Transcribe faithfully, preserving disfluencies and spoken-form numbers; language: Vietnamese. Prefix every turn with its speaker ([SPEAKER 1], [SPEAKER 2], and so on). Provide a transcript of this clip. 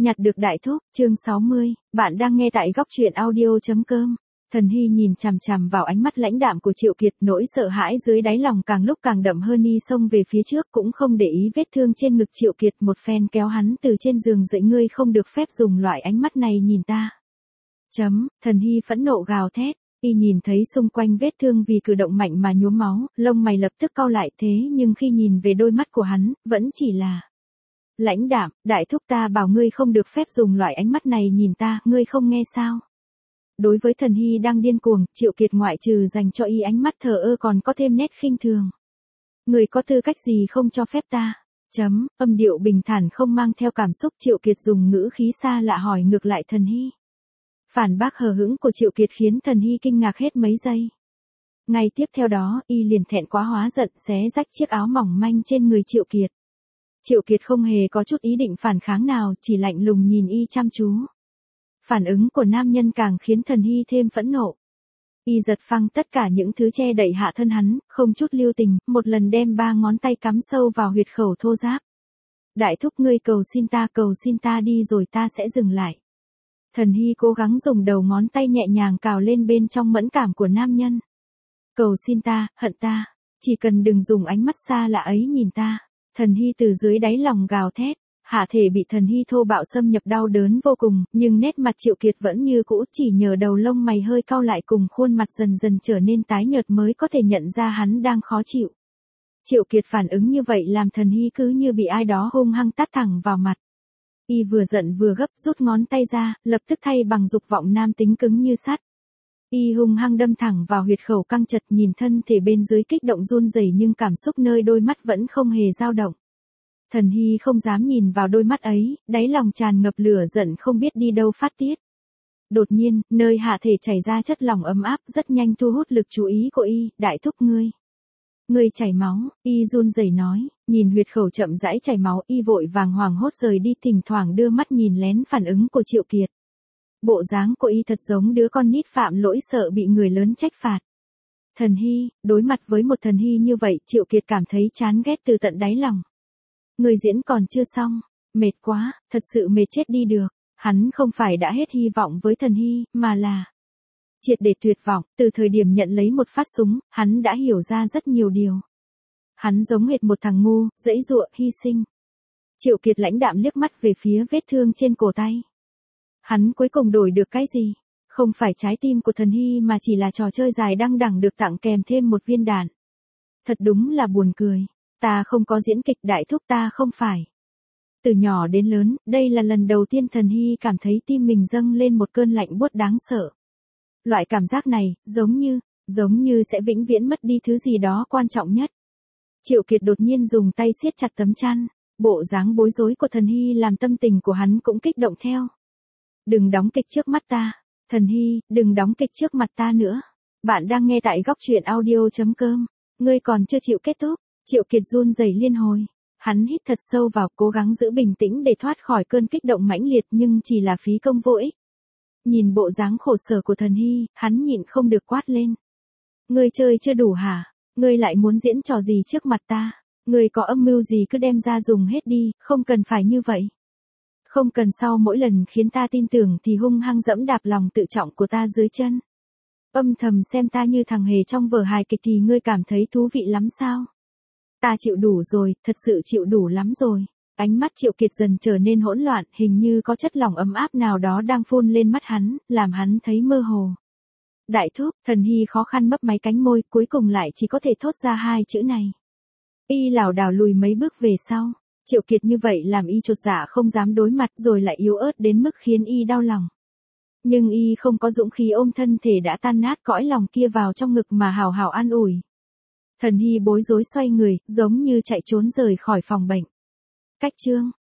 [SPEAKER 1] Nhặt được đại thúc, chương sáu mươi, bạn đang nghe tại góc truyện audio chấm com. Thần Hy nhìn chằm chằm vào ánh mắt lãnh đạm của Triệu Kiệt, nỗi sợ hãi dưới đáy lòng càng lúc càng đậm hơn, y xông về phía trước cũng không để ý vết thương trên ngực Triệu Kiệt, một phen kéo hắn từ trên giường dậy. Ngươi không được phép dùng loại ánh mắt này nhìn ta. Chấm, Thần Hy phẫn nộ gào thét. Y nhìn thấy xung quanh vết thương vì cử động mạnh mà nhuốm máu, lông mày lập tức cau lại, thế nhưng khi nhìn về đôi mắt của hắn, vẫn chỉ là lãnh đạm. Đại thúc, ta bảo ngươi không được phép dùng loại ánh mắt này nhìn ta, ngươi không nghe sao? Đối với Thần Hy đang điên cuồng, Triệu Kiệt ngoại trừ dành cho y ánh mắt thờ ơ còn có thêm nét khinh thường. Ngươi có tư cách gì không cho phép ta? Chấm, âm điệu bình thản không mang theo cảm xúc, Triệu Kiệt dùng ngữ khí xa lạ hỏi ngược lại Thần Hy. Phản bác hờ hững của Triệu Kiệt khiến Thần Hy kinh ngạc hết mấy giây. Ngay tiếp theo đó, y liền thẹn quá hóa giận xé rách chiếc áo mỏng manh trên người Triệu Kiệt. Triệu Kiệt không hề có chút ý định phản kháng nào, chỉ lạnh lùng nhìn y chăm chú. Phản ứng của nam nhân càng khiến Thần Hy thêm phẫn nộ. Y giật phăng tất cả những thứ che đậy hạ thân hắn, không chút lưu tình, một lần đem ba ngón tay cắm sâu vào huyệt khẩu thô ráp. Đại thúc, ngươi cầu xin ta, cầu xin ta đi rồi ta sẽ dừng lại. Thần Hy cố gắng dùng đầu ngón tay nhẹ nhàng cào lên bên trong mẫn cảm của nam nhân. Cầu xin ta, hận ta, chỉ cần đừng dùng ánh mắt xa lạ ấy nhìn ta. Thần Hy từ dưới đáy lòng gào thét, hạ thể bị Thần Hy thô bạo xâm nhập đau đớn vô cùng, nhưng nét mặt Triệu Kiệt vẫn như cũ, chỉ nhờ đầu lông mày hơi cau lại cùng khuôn mặt dần dần trở nên tái nhợt mới có thể nhận ra hắn đang khó chịu. Triệu Kiệt phản ứng như vậy làm Thần Hy cứ như bị ai đó hung hăng tát thẳng vào mặt. Y vừa giận vừa gấp rút ngón tay ra, lập tức thay bằng dục vọng nam tính cứng như sắt. Y hung hăng đâm thẳng vào huyệt khẩu căng chật, nhìn thân thể bên dưới kích động run rẩy nhưng cảm xúc nơi đôi mắt vẫn không hề dao động. Thần Hy không dám nhìn vào đôi mắt ấy, đáy lòng tràn ngập lửa giận không biết đi đâu phát tiết. Đột nhiên, nơi hạ thể chảy ra chất lỏng ấm áp rất nhanh thu hút lực chú ý của y. Đại thúc, ngươi. Ngươi chảy máu, y run rẩy nói, nhìn huyệt khẩu chậm rãi chảy máu, y vội vàng hoảng hốt rời đi, thỉnh thoảng đưa mắt nhìn lén phản ứng của Triệu Kiệt. Bộ dáng của y thật giống đứa con nít phạm lỗi sợ bị người lớn trách phạt. Thần Hy, đối mặt với một Thần Hy như vậy, Triệu Kiệt cảm thấy chán ghét từ tận đáy lòng. Người diễn còn chưa xong, mệt quá, thật sự mệt chết đi được. Hắn không phải đã hết hy vọng với Thần Hy, mà là triệt để tuyệt vọng. Từ thời điểm nhận lấy một phát súng, hắn đã hiểu ra rất nhiều điều. Hắn giống hệt một thằng ngu, giãy giụa, hy sinh. Triệu Kiệt lãnh đạm liếc mắt về phía vết thương trên cổ tay. Hắn cuối cùng đổi được cái gì? Không phải trái tim của Thần Hy mà chỉ là trò chơi dài đăng đẳng được tặng kèm thêm một viên đạn. Thật đúng là buồn cười. Ta không có diễn kịch, đại thúc, ta không phải. Từ nhỏ đến lớn, đây là lần đầu tiên Thần Hy cảm thấy tim mình dâng lên một cơn lạnh buốt đáng sợ. Loại cảm giác này, giống như, giống như sẽ vĩnh viễn mất đi thứ gì đó quan trọng nhất. Triệu Kiệt đột nhiên dùng tay siết chặt tấm chăn. Bộ dáng bối rối của Thần Hy làm tâm tình của hắn cũng kích động theo. Đừng đóng kịch trước mắt ta. Thần Hy, đừng đóng kịch trước mặt ta nữa. Bạn đang nghe tại góc truyện audio chấm com. Ngươi còn chưa chịu kết thúc. Triệu Kiệt run rẩy liên hồi. Hắn hít thật sâu vào, cố gắng giữ bình tĩnh để thoát khỏi cơn kích động mãnh liệt, nhưng chỉ là phí công vô ích. Nhìn bộ dáng khổ sở của Thần Hy, hắn nhịn không được quát lên. Ngươi chơi chưa đủ hả? Ngươi lại muốn diễn trò gì trước mặt ta? Ngươi có âm mưu gì cứ đem ra dùng hết đi, không cần phải như vậy. Không cần sau mỗi lần khiến ta tin tưởng thì hung hăng dẫm đạp lòng tự trọng của ta dưới chân. Âm thầm xem ta như thằng hề trong vở hài kịch thì ngươi cảm thấy thú vị lắm sao? Ta chịu đủ rồi, thật sự chịu đủ lắm rồi. Ánh mắt Triệu Kiệt dần trở nên hỗn loạn, hình như có chất lỏng ấm áp nào đó đang phun lên mắt hắn, làm hắn thấy mơ hồ. Đại thúc, Thần Hy khó khăn mấp máy cánh môi, cuối cùng lại chỉ có thể thốt ra hai chữ này. Y lảo đảo lùi mấy bước về sau. Triệu Kiệt như vậy làm y chột dạ không dám đối mặt, rồi lại yếu ớt đến mức khiến y đau lòng. Nhưng y không có dũng khí ôm thân thể đã tan nát cõi lòng kia vào trong ngực mà hào hào an ủi. Thần Hy bối rối xoay người, giống như chạy trốn rời khỏi phòng bệnh. Cách chương